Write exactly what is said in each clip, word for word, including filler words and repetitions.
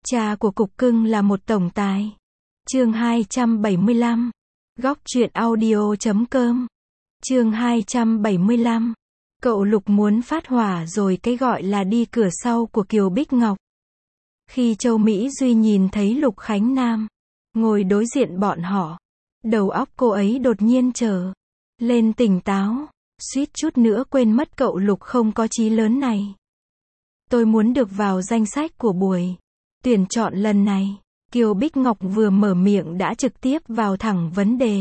Cha của cục cưng là một tổng tài. Chương hai trăm bảy mươi lăm. Góc truyện audio chấm com. Chương hai trăm bảy mươi lăm. Cậu Lục muốn phát hỏa rồi, cái gọi là đi cửa sau của Kiều Bích Ngọc. Khi Châu Mỹ Duy nhìn thấy Lục Khánh Nam ngồi đối diện bọn họ, đầu óc cô ấy đột nhiên trở lên tỉnh táo, suýt chút nữa quên mất cậu Lục không có chí lớn này. Tôi muốn được vào danh sách của buổi tuyển chọn lần này. Kiều Bích Ngọc vừa mở miệng đã trực tiếp vào thẳng vấn đề.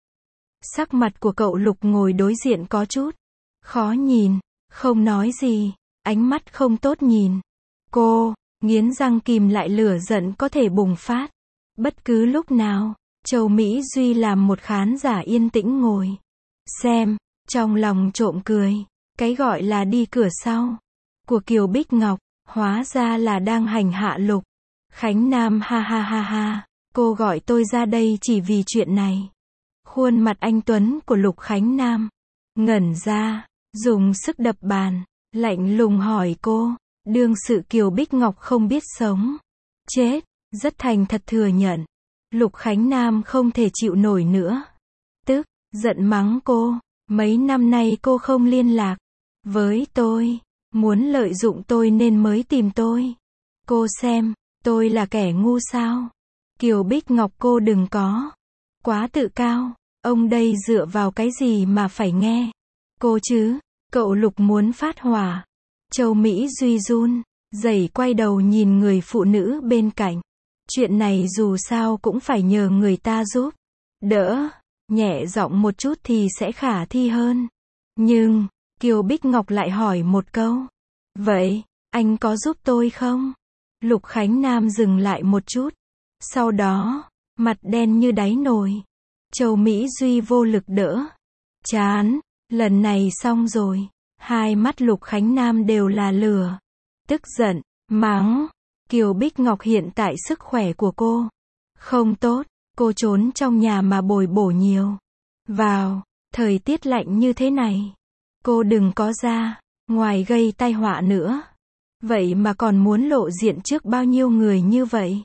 Sắc mặt của cậu Lục ngồi đối diện có chút khó nhìn, không nói gì, ánh mắt không tốt nhìn cô, nghiến răng kìm lại lửa giận có thể bùng phát bất cứ lúc nào. Châu Mỹ Duy làm một khán giả yên tĩnh ngồi xem, trong lòng trộm cười. Cái gọi là đi cửa sau của Kiều Bích Ngọc, hóa ra là đang hành hạ Lục Khánh Nam. Ha ha ha ha, cô gọi tôi ra đây chỉ vì chuyện này. Khuôn mặt anh tuấn của Lục Khánh Nam ngẩn ra, dùng sức đập bàn, lạnh lùng hỏi cô. Đương sự Kiều Bích Ngọc không biết sống chết, rất thành thật thừa nhận. Lục Khánh Nam không thể chịu nổi nữa, tức giận mắng cô. Mấy năm nay cô không liên lạc với tôi, muốn lợi dụng tôi nên mới tìm tôi. Cô xem tôi là kẻ ngu sao? Kiều Bích Ngọc, cô đừng có quá tự cao. Ông đây dựa vào cái gì mà phải nghe cô chứ? Cậu Lục muốn phát hỏa. Châu Mỹ Duy run rẩy quay đầu nhìn người phụ nữ bên cạnh. Chuyện này dù sao cũng phải nhờ người ta giúp đỡ, nhẹ giọng một chút thì sẽ khả thi hơn. Nhưng Kiều Bích Ngọc lại hỏi một câu, vậy anh có giúp tôi không? Lục Khánh Nam dừng lại một chút, sau đó mặt đen như đáy nồi. Châu Mỹ Duy vô lực đỡ chán. Lần này xong rồi. Hai mắt Lục Khánh Nam đều là lửa, tức giận, mắng. Kiều Bích Ngọc, hiện tại sức khỏe của cô không tốt, cô trốn trong nhà mà bồi bổ nhiều vào. Thời tiết lạnh như thế này, cô đừng có ra ngoài gây tai họa nữa. Vậy mà còn muốn lộ diện trước bao nhiêu người như vậy?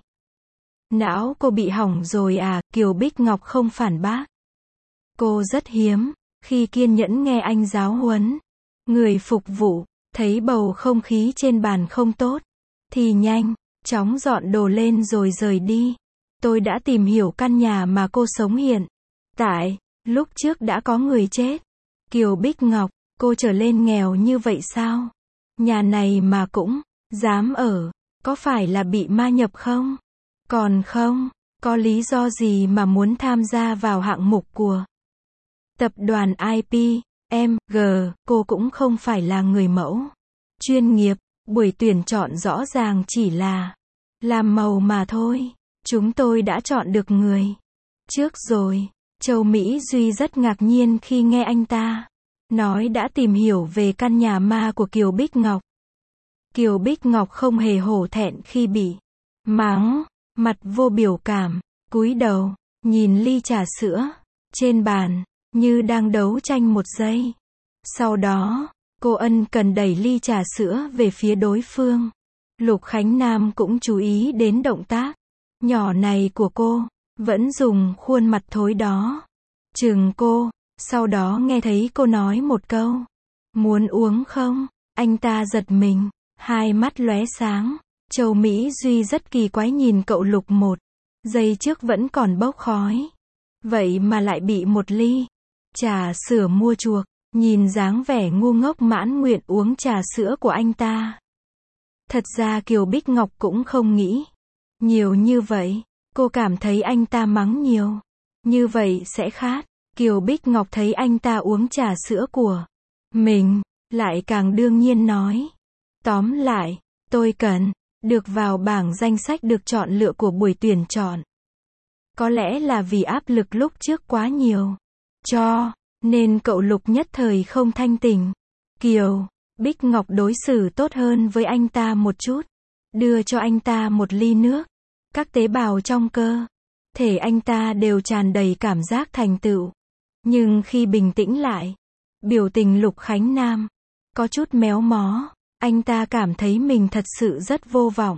Não cô bị hỏng rồi à? Kiều Bích Ngọc không phản bác. Cô rất hiếm khi kiên nhẫn nghe anh giáo huấn. Người phục vụ thấy bầu không khí trên bàn không tốt thì nhanh chóng dọn đồ lên rồi rời đi. Tôi đã tìm hiểu căn nhà mà cô sống hiện tại, lúc trước đã có người chết. Kiều Bích Ngọc, cô trở lên nghèo như vậy sao? Nhà này mà cũng dám ở, có phải là bị ma nhập không? Còn không, có lý do gì mà muốn tham gia vào hạng mục của tập đoàn i pê em giê? Cô cũng không phải là người mẫu chuyên nghiệp. Buổi tuyển chọn rõ ràng chỉ là làm màu mà thôi. Chúng tôi đã chọn được người trước rồi. Châu Mỹ Duy rất ngạc nhiên khi nghe anh ta nói đã tìm hiểu về căn nhà ma của Kiều Bích Ngọc. Kiều Bích Ngọc không hề hổ thẹn khi bị mắng, mặt vô biểu cảm, cúi đầu nhìn ly trà sữa trên bàn, như đang đấu tranh một giây. Sau đó, cô ân cần đẩy ly trà sữa về phía đối phương. Lục Khánh Nam cũng chú ý đến động tác nhỏ này của cô, vẫn dùng khuôn mặt thối đó chừng cô. Sau đó nghe thấy cô nói một câu, muốn uống không? Anh ta giật mình, hai mắt lóe sáng. Châu Mỹ Duy rất kỳ quái nhìn cậu Lục, một giây trước vẫn còn bốc khói, vậy mà lại bị một ly trà sữa mua chuộc. Nhìn dáng vẻ ngu ngốc mãn nguyện uống trà sữa của anh ta. Thật ra Kiều Bích Ngọc cũng không nghĩ nhiều như vậy. Cô cảm thấy anh ta mắng nhiều như vậy sẽ khát. Kiều Bích Ngọc thấy anh ta uống trà sữa của mình, lại càng đương nhiên nói. Tóm lại, tôi cần được vào bảng danh sách được chọn lựa của buổi tuyển chọn. Có lẽ là vì áp lực lúc trước quá nhiều, cho nên cậu Lục nhất thời không thanh tỉnh. Kiều Bích Ngọc đối xử tốt hơn với anh ta một chút, đưa cho anh ta một ly nước. Các tế bào trong cơ thể anh ta đều tràn đầy cảm giác thành tựu. Nhưng khi bình tĩnh lại, biểu tình Lục Khánh Nam có chút méo mó. Anh ta cảm thấy mình thật sự rất vô vọng.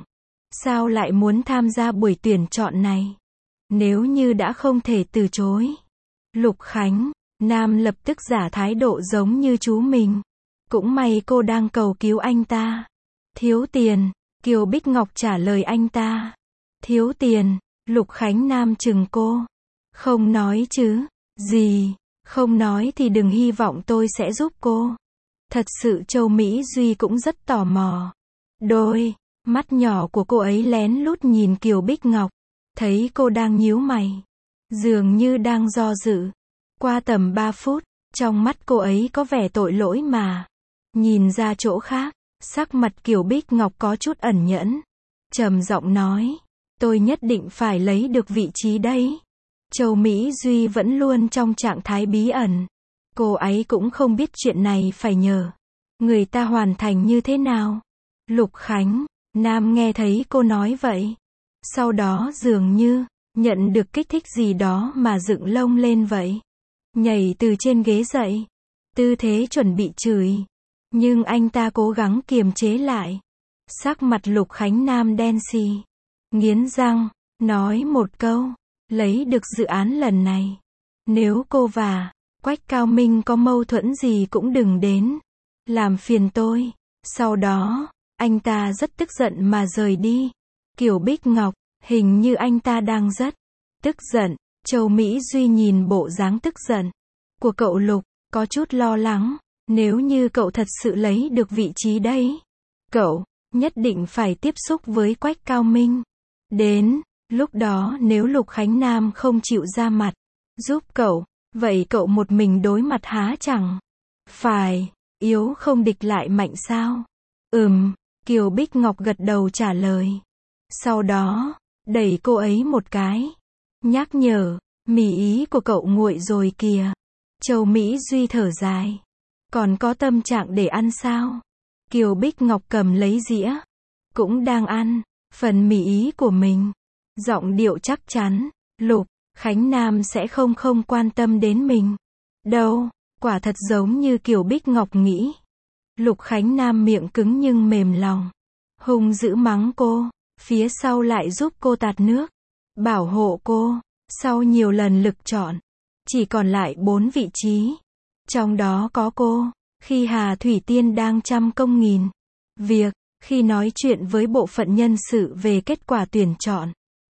Sao lại muốn tham gia buổi tuyển chọn này? Nếu như đã không thể từ chối. Lục Khánh Nam lập tức giả thái độ giống như chú mình. Cũng may cô đang cầu cứu anh ta. Thiếu tiền, Kiều Bích Ngọc trả lời anh ta. Thiếu tiền, Lục Khánh Nam chừng cô. Không nói chứ, gì, không nói thì đừng hy vọng tôi sẽ giúp cô. Thật sự Châu Mỹ Duy cũng rất tò mò. Đôi mắt nhỏ của cô ấy lén lút nhìn Kiều Bích Ngọc. Thấy cô đang nhíu mày. Dường như đang do dự. Qua tầm ba phút, trong mắt cô ấy có vẻ tội lỗi mà. Nhìn ra chỗ khác, sắc mặt Kiều Bích Ngọc có chút ẩn nhẫn. Trầm giọng nói, tôi nhất định phải lấy được vị trí đấy. Châu Mỹ Duy vẫn luôn trong trạng thái bí ẩn. Cô ấy cũng không biết chuyện này phải nhờ người ta hoàn thành như thế nào. Lục Khánh Nam nghe thấy cô nói vậy. Sau đó dường như nhận được kích thích gì đó mà dựng lông lên vậy. Nhảy từ trên ghế dậy. Tư thế chuẩn bị chửi. Nhưng anh ta cố gắng kiềm chế lại. Sắc mặt Lục Khánh Nam đen xì. Nghiến răng, nói một câu. Lấy được dự án lần này. Nếu cô và Quách Cao Minh có mâu thuẫn gì cũng đừng đến làm phiền tôi. Sau đó, anh ta rất tức giận mà rời đi. Kiều Bích Ngọc, hình như anh ta đang rất tức giận. Châu Mỹ Duy nhìn bộ dáng tức giận của cậu Lục, có chút lo lắng. Nếu như cậu thật sự lấy được vị trí đấy, cậu nhất định phải tiếp xúc với Quách Cao Minh. Đến lúc đó nếu Lục Khánh Nam không chịu ra mặt giúp cậu, vậy cậu một mình đối mặt há chẳng phải yếu không địch lại mạnh sao? Ừm, Kiều Bích Ngọc gật đầu trả lời. Sau đó, đẩy cô ấy một cái. Nhắc nhở, mì ý của cậu nguội rồi kìa. Châu Mỹ Duy thở dài. Còn có tâm trạng để ăn sao? Kiều Bích Ngọc cầm lấy dĩa. Cũng đang ăn phần mì ý của mình. Giọng điệu chắc chắn. Lục Khánh Nam sẽ không không quan tâm đến mình đâu. Quả thật giống như Kiều Bích Ngọc nghĩ. Lục Khánh Nam miệng cứng nhưng mềm lòng. Hung dữ mắng cô. Phía sau lại giúp cô tạt nước. Bảo hộ cô. Sau nhiều lần lực chọn, chỉ còn lại bốn vị trí. Trong đó có cô. Khi Hà Thủy Tiên đang trăm công nghìn việc, khi nói chuyện với bộ phận nhân sự về kết quả tuyển chọn,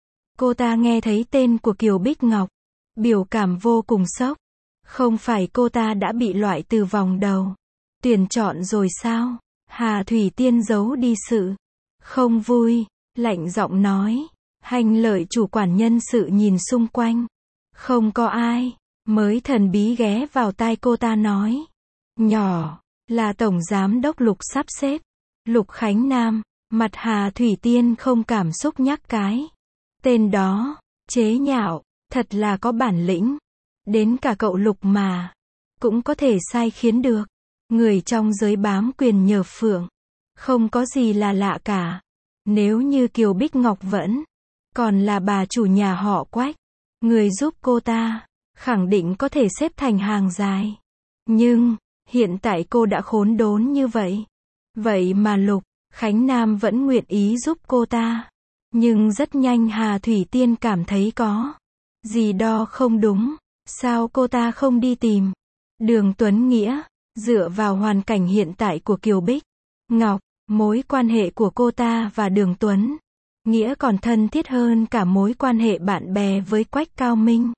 cô ta nghe thấy tên của Kiều Bích Ngọc. Biểu cảm vô cùng sốc. Không phải cô ta đã bị loại từ vòng đầu tuyển chọn rồi sao? Hà Thủy Tiên giấu đi sự không vui, lạnh giọng nói. Hành lợi chủ quản nhân sự nhìn xung quanh. Không có ai. Mới thần bí ghé vào tai cô ta nói. Nhỏ, là Tổng Giám đốc Lục sắp xếp. Lục Khánh Nam, mặt Hà Thủy Tiên không cảm xúc nhắc cái tên đó, chế nhạo, thật là có bản lĩnh. Đến cả cậu Lục mà cũng có thể sai khiến được. Người trong giới bám quyền nhờ phượng. Không có gì là lạ cả. Nếu như Kiều Bích Ngọc vẫn còn là bà chủ nhà họ Quách, người giúp cô ta khẳng định có thể xếp thành hàng dài. Nhưng hiện tại cô đã khốn đốn như vậy. Vậy mà Lục Khánh Nam vẫn nguyện ý giúp cô ta. Nhưng rất nhanh Hà Thủy Tiên cảm thấy có gì đó không đúng. Sao cô ta không đi tìm Đường Tuấn Nghĩa? Dựa vào hoàn cảnh hiện tại của Kiều Bích Ngọc, mối quan hệ của cô ta và Đường Tuấn Nghĩa còn thân thiết hơn cả mối quan hệ bạn bè với Quách Cao Minh.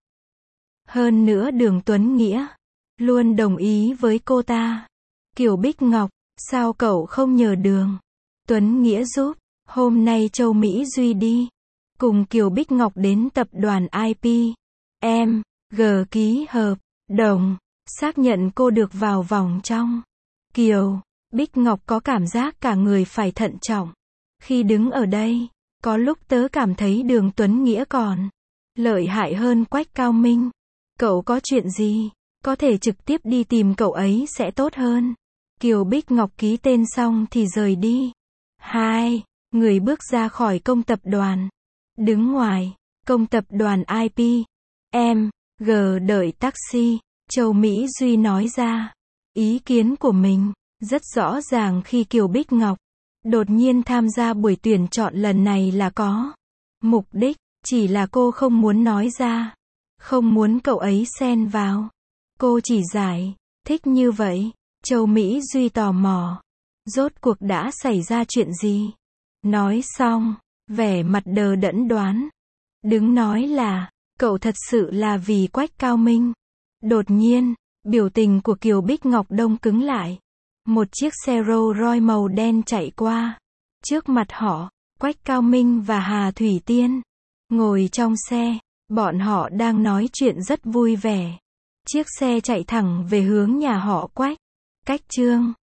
Hơn nữa Đường Tuấn Nghĩa luôn đồng ý với cô ta. Kiều Bích Ngọc, sao cậu không nhờ Đường Tuấn Nghĩa giúp? Hôm nay Châu Mỹ Duy đi cùng Kiều Bích Ngọc đến tập đoàn i pê em giê ký hợp đồng, xác nhận cô được vào vòng trong. Kiều Bích Ngọc có cảm giác cả người phải thận trọng. Khi đứng ở đây, có lúc tớ cảm thấy Đường Tuấn Nghĩa còn lợi hại hơn Quách Cao Minh. Cậu có chuyện gì, có thể trực tiếp đi tìm cậu ấy sẽ tốt hơn. Kiều Bích Ngọc ký tên xong thì rời đi. Hai người bước ra khỏi công tập đoàn. Đứng ngoài công tập đoàn i pê em giê đợi taxi. Châu Mỹ Duy nói ra ý kiến của mình rất rõ ràng khi Kiều Bích Ngọc Đột nhiên tham gia buổi tuyển chọn lần này là có mục đích, chỉ là cô không muốn nói ra. Không muốn cậu ấy xen vào. Cô chỉ giải thích như vậy. Châu Mỹ Duy tò mò. Rốt cuộc đã xảy ra chuyện gì? Nói xong, vẻ mặt đờ đẫn đoán. Đứng nói là, cậu thật sự là vì Quách Cao Minh. Đột nhiên, biểu tình của Kiều Bích Ngọc đông cứng lại. Một chiếc xe Rolls Royce màu đen chạy qua. Trước mặt họ, Quách Cao Minh và Hà Thủy Tiên. Ngồi trong xe, bọn họ đang nói chuyện rất vui vẻ. Chiếc xe chạy thẳng về hướng nhà họ Quách. Cách Trương